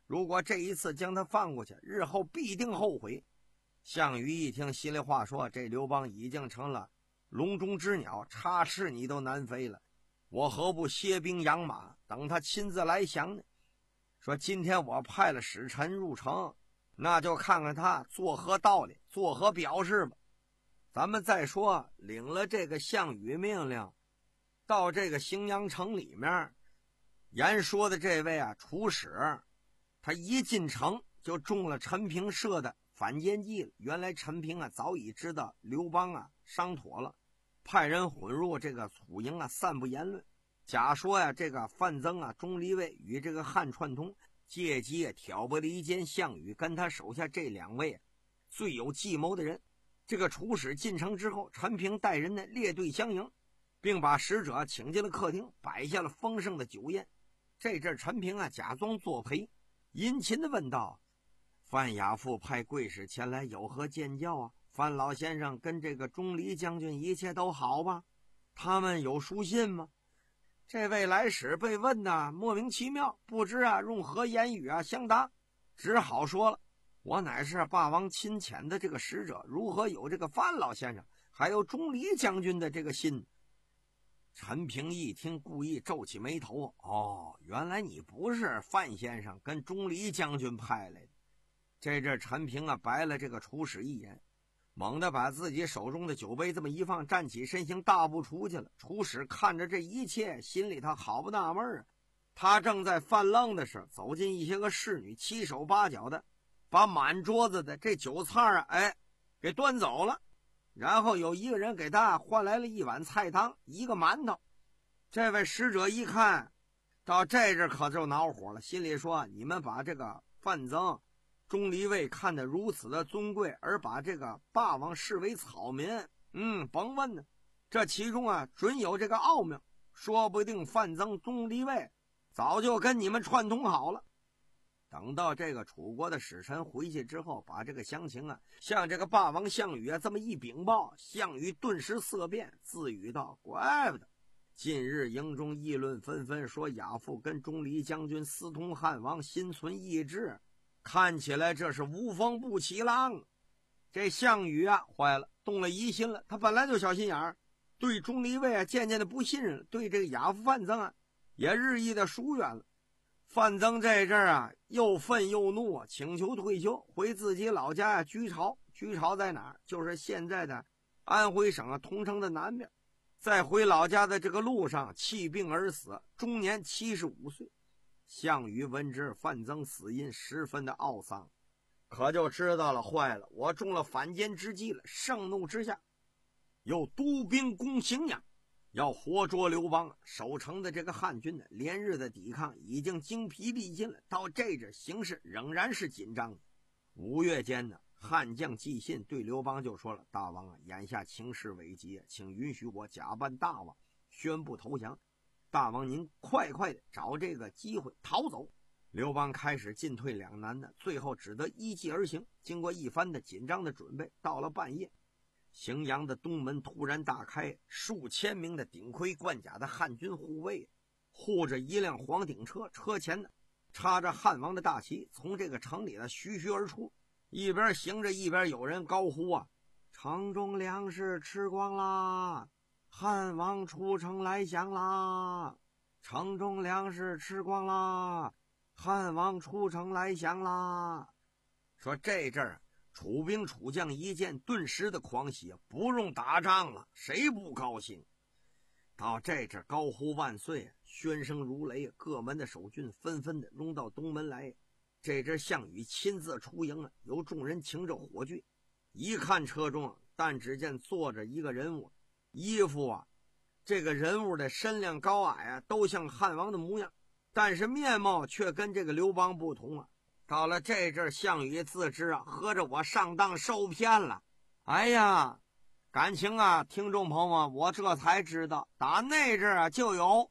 如果这一次将他放过去，日后必定后悔。项羽一听，心里话说，这刘邦已经成了笼中之鸟，插翅你都难飞了，我何不歇兵养马，等他亲自来降呢？说今天我派了使臣入城，那就看看他作何道理，作何表示吧。咱们再说，领了这个项羽命令，到这个荥阳城里面，言说的这位啊楚使，他一进城就中了陈平设的反间计了。原来陈平啊早已知道刘邦啊商妥了，派人混入这个楚营啊散布言论，假说呀、啊、这个范增啊钟离昧与这个汉串通，借机啊挑拨离间项羽跟他手下这两位、啊、最有计谋的人。这个楚使进城之后，陈平带人呢列队相迎，并把使者请进了客厅，摆下了丰盛的酒宴。这阵陈平啊假装作陪，殷勤地问道：范亚父派贵使前来有何见教啊？范老先生跟这个钟离将军一切都好吧？他们有书信吗？这位来使被问的莫名其妙，不知啊用何言语啊相答，只好说了：我乃是霸王亲遣的这个使者，如何有这个范老先生还有钟离将军的这个信？陈平一听，故意皱起眉头：哦，原来你不是范先生跟钟离将军派来的。这阵陈平啊白了这个楚使一眼，猛地把自己手中的酒杯这么一放，站起身形大步出去了。楚使看着这一切，心里他好不纳闷啊。他正在犯愣的时候，走进一些个侍女，七手八脚的把满桌子的这酒菜啊哎给端走了，然后有一个人给他换来了一碗菜汤，一个馒头。这位使者一看到这阵可就恼火了，心里说：你们把这个范增钟离昧看得如此的尊贵，而把这个霸王视为草民，嗯，甭问呢，这其中啊准有这个奥妙，说不定范增钟离昧早就跟你们串通好了。等到这个楚国的使臣回去之后，把这个详情啊向这个霸王项羽啊这么一禀报，项羽顿时色变，自语道：怪不得近日营中议论纷纷，说亚父跟钟离将军私通汉王，心存异志，看起来这是无风不起浪。这项羽啊坏了，动了疑心了。他本来就小心眼儿，对钟离昧啊渐渐的不信任了，对这个亚父范增啊也日益的疏远了。范增这阵儿啊又愤又怒啊，请求退休，回自己老家啊居巢。居巢在哪儿？就是现在的安徽省啊桐城的南边。在回老家的这个路上气病而死，终年七十五岁。项羽闻之，范增死因十分的懊丧，可就知道了，坏了，我中了反间之计了。盛怒之下，又督兵攻荥阳，要活捉刘邦。守城的这个汉军呢，连日的抵抗已经精疲力尽了，到这阵形势仍然是紧张的。五月间呢，汉将寄信对刘邦就说了：大王啊，眼下情势危急，请允许我假扮大王，宣布投降。大王您快快的找这个机会逃走。刘邦开始进退两难的，最后只得依计而行。经过一番的紧张的准备，到了半夜，荥阳的东门突然大开，数千名的顶盔贯甲的汉军护卫护着一辆黄顶车，车前呢插着汉王的大旗，从这个城里呢徐徐而出，一边行着一边有人高呼啊：城中粮食吃光啦，汉王出城来降啦！城中粮食吃光啦，汉王出城来降啦！说这阵儿楚兵楚将一见，顿时的狂喜，不用打仗了，谁不高兴？到这阵高呼万岁，喧声如雷，各门的守军纷纷的拥到东门来。这阵项羽亲自出营了，由众人擎着火炬，一看车中，但只见坐着一个人物，衣服啊，这个人物的身量高矮啊，都像汉王的模样，但是面貌却跟这个刘邦不同啊。到了这阵，项羽自知啊，合着我上当受骗了。哎呀，感情啊，听众朋友们，我这才知道，打那阵啊就有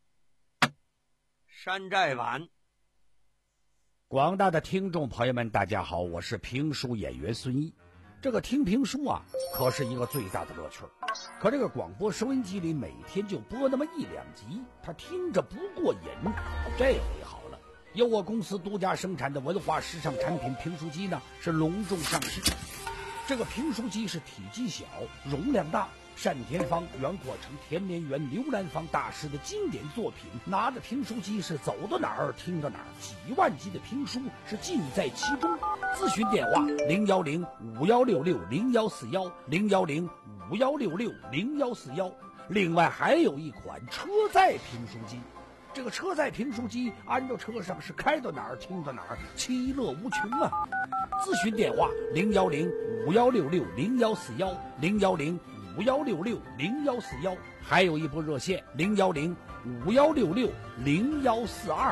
山寨版。 广大的听众朋友们，大家好，我是评书演员孙一。这个听评书啊，可是一个最大的乐趣。可这个广播收音机里每天就播那么一两集，他听着不过瘾。这回好了， 由我公司独家生产的文化时尚产品评书机呢是隆重上市。这个评书机是体积小，容量大，单田芳、袁阔成、田连元、刘兰芳大师的经典作品，拿着评书机是走到哪儿听到哪儿，几万集的评书是尽在其中。咨询电话零幺零五幺六六零幺四幺零幺零五幺六六零幺四幺。另外还有一款车载评书机，这个车载评书机安到车上是开到哪儿听到哪儿，其乐无穷啊！咨询电话零幺零五幺六六零幺四幺零幺零五幺六六零幺四幺，还有一部热线零幺零五幺六六零幺四二。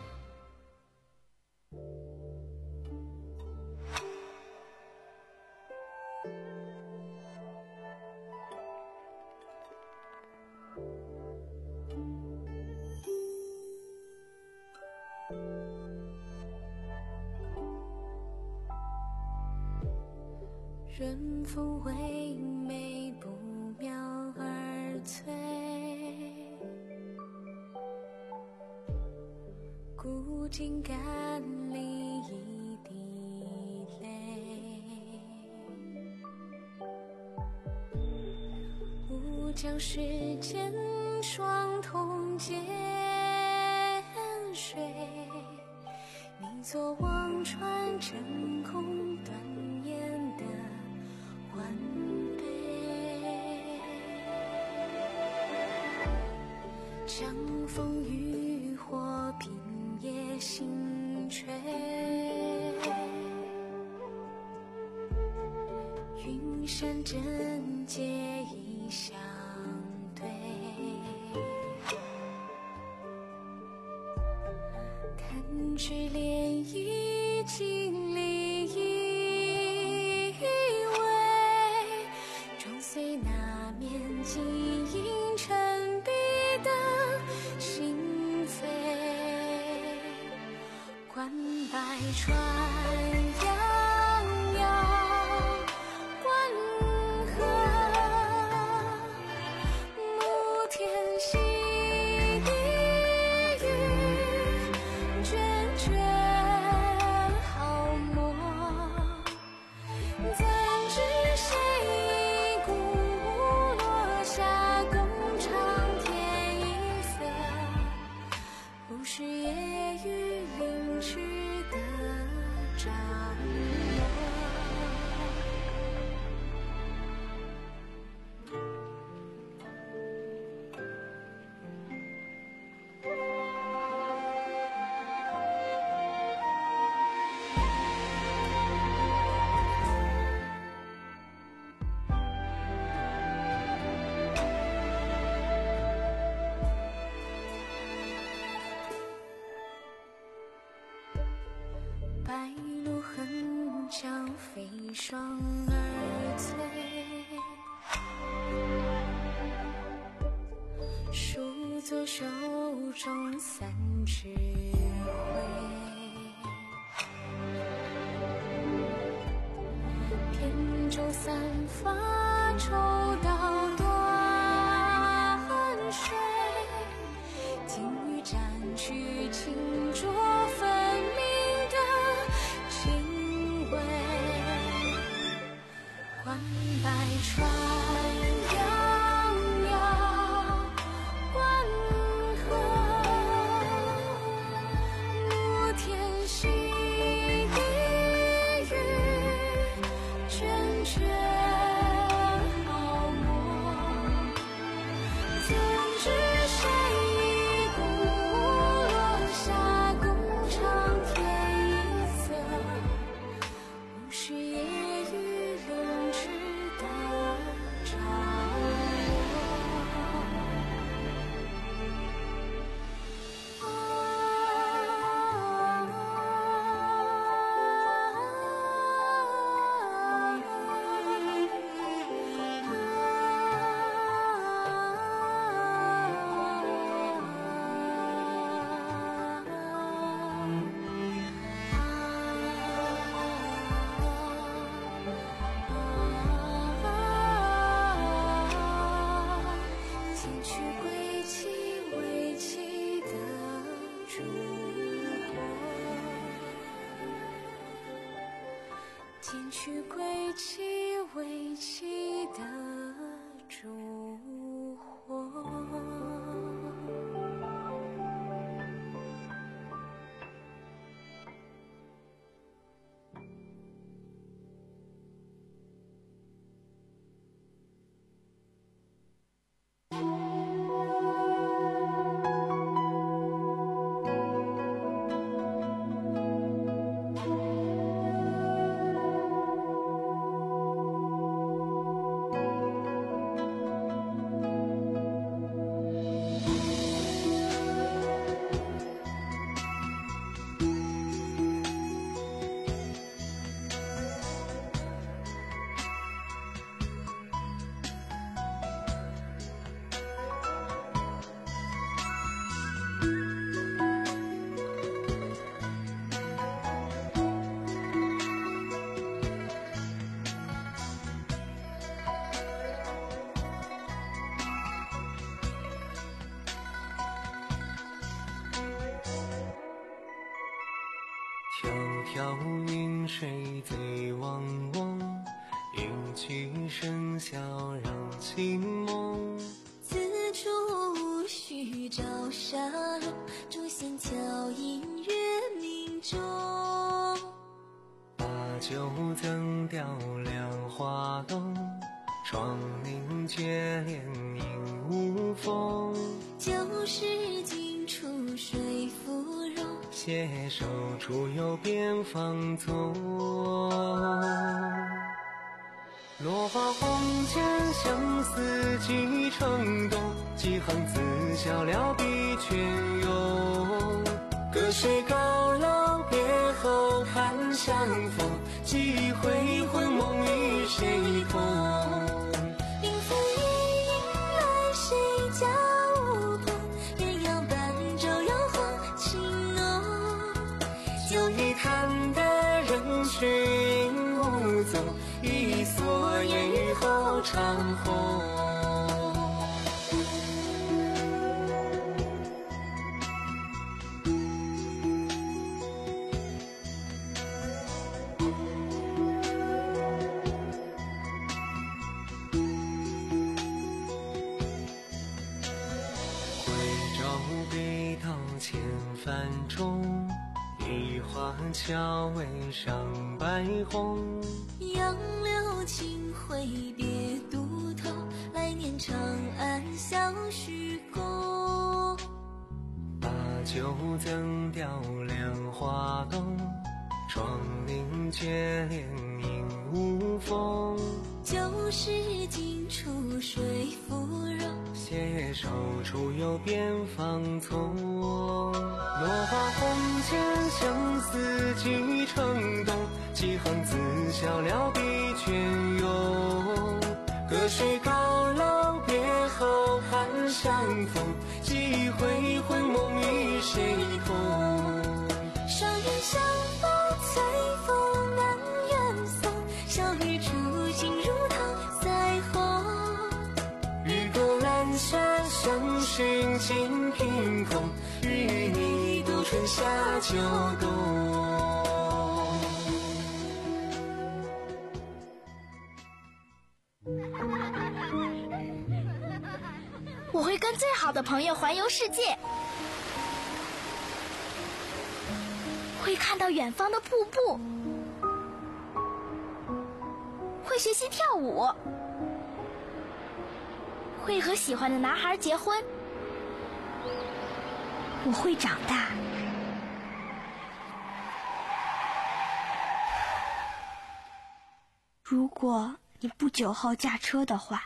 润肤为美，不妙而翠，古今甘霖一滴泪，吾将世间双瞳渐水，你坐望穿真空断烟的环杯，江风雨火，平野星垂，云山真界已相对，弹指涟漪经历一位，撞碎那面晶莹沉璧的心扉，观百川洋洋，观河沐天兮地狱，涓涓毫末，怎知谁骨落下共长天一色，不是夜雨淋湿的掌握。白露横江飞霜而醉，数作手中三尺灰，片中散发抽刀断水，金玉沾去清浊分明情味，观百川洋洋，观河剪去归期未期的烛火。 迢迢云水醉汪汪，一曲笙箫让情梦。 自处无需朝沙漏，竹弦敲影月明中。 把酒赠雕梁画栋，窗棂绝帘映无风。 旧时尽处水芙蓉， 携手出游边芳踪。落花红笺相思几程动，几行字笑了笔泉涌。隔水高楼别后看相逢，几回魂梦与谁同？ 临风一迎来谁家屋旁，鸳鸯伴舟摇晃情浓。 酒一坛的人去无踪，一蓑烟雨后长虹。千帆中，一花桥尾上白虹。 杨柳青灰别渡头，来年长安相许共。 把酒赠雕梁画栋，窗棂绝帘映无风。 旧时尽处水芙蓉， 携手出游边芳丛。落花红笺相思几程动，几行字笑了笔泉涌。隔水高楼别后看相逢，几回魂梦与谁同？ 双人相逢随风南远送，小雨初心如桃腮红。 雨过阑珊相寻尽凭空，与你度春夏秋冬。 我会跟最好的朋友环游世界，会看到远方的瀑布，会学习跳舞，会和喜欢的男孩结婚。我会长大。如果你不酒后驾车的话，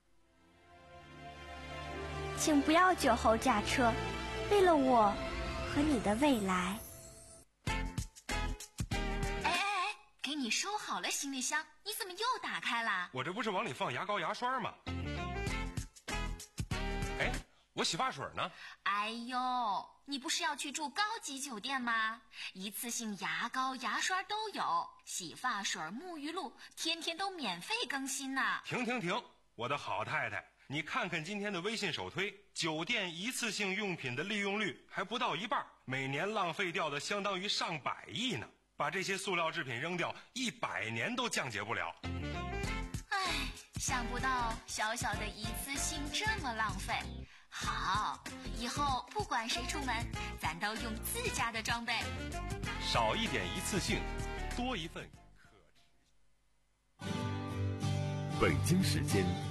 请不要酒后驾车，为了我和你的未来。 哎哎哎，给你收好了行李箱，你怎么又打开了？ 我这不是往里放牙膏牙刷吗？哎，我洗发水呢？ 哎呦，你不是要去住高级酒店吗？一次性牙膏牙刷都有，洗发水沐浴露天天都免费更新呢。 停停停，我的好太太，你看看今天的微信首推，酒店一次性用品的利用率还不到一半，每年浪费掉的相当于上百亿呢。 把这些塑料制品扔掉，一百年都降解不了。 唉，想不到小小的一次性这么浪费。好，以后不管谁出门，咱都用自家的装备。 少一点一次性，多一份可持续。 北京时间